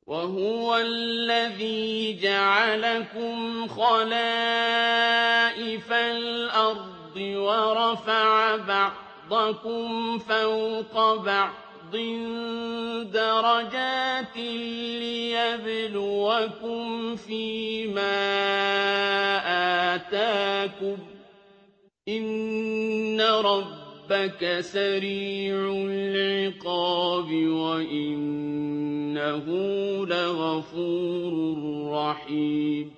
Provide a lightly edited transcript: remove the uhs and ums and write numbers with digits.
وَهُوَ الَّذِي جَعَلَكُمْ خَلَائِفَ الْأَرْضِ وَرَفَعَ بَعْضَكُمْ فَوْقَ بَعْضٍ دَرَجَاتٍ لِّيَبْلُوَكُمْ فِيمَا آتَاكُمْ ۗ إِنَّ رَبَّكَ سَرِيعُ الْعِقَابِ وَإِنَّهُ لَغَفُورٌ رَّحِيمٌ